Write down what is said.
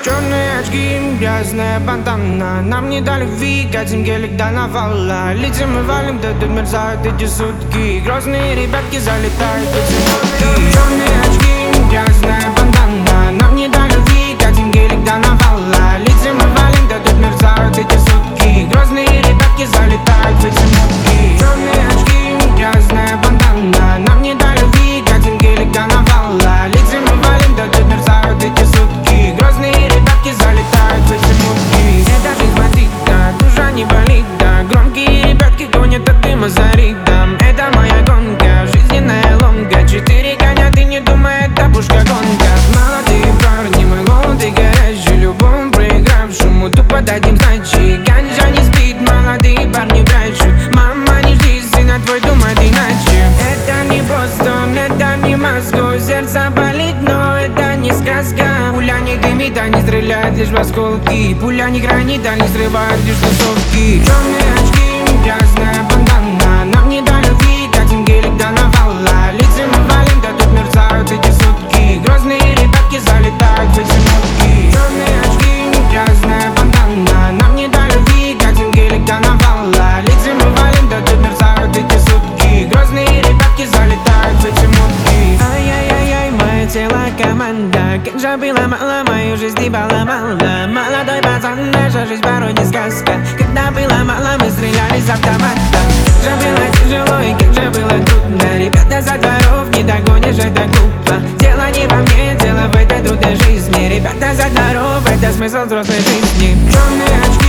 Черные очки, грязная бандана. Нам не до любви, катим гелик до навала. Летим и валим, да мерзают эти сутки. Грозные ребятки залетают в эти нотки. Черные очки, грязная бандана. Нам не до любви, катим гелик до навала. Летим и валим, да мерзают эти сутки. Грозные ребятки залетают в эти нотки. Черные очки, грязная бандана. Нам не до любви, катим гелик до навала. Летим и валим, да мерзают эти сутки. Грозные ребятки залетают в эти мутки. Эта жизнь бандита, душа не болит, да. Громкие ребятки гонят от дыма за ритм. Это моя гонка, жизненная ломка. 4 коня, ты не думай, это пушка гонка. Молодые парни, мы голод и горячий. Любому проигравшему тупо дадим сдачи. Ганжа не спит, молодые парни прячут. Мама, не жди, сына твой думает иначе. Это не Бостон, это не Москва. Сердце болит, но это не сказка. Пуля не дымит, а не стреляет лишь в осколки. Пуля не гранит, а не срывает лишь тусовки. Черные очки, грязная бандана. Нам не до любви, катим гелик до навала. Летим и валим, да тут мерзают эти сутки. Грозные ребятки залетают в эти нотки. Черные очки, грязная бандана. Нам не до любви, катим гелик до навала. Летим и валим, да тут мерзают эти сутки. Грозные ребятки залетают в эти нотки. Ай-яй-яй-яй, мое тело команда. Как же было мало, мою жизнь ебало мало. Молодой пацан, наша жизнь порой не сказка. Когда было мало, мы стреляли с автомата. Как же было тяжело и как же было трудно. Ребята за дворов не догонишь, это глупо. Дело не во мне, дело в этой трудной жизни. Ребята за дворов, это смысл взрослой жизни. Черные очки.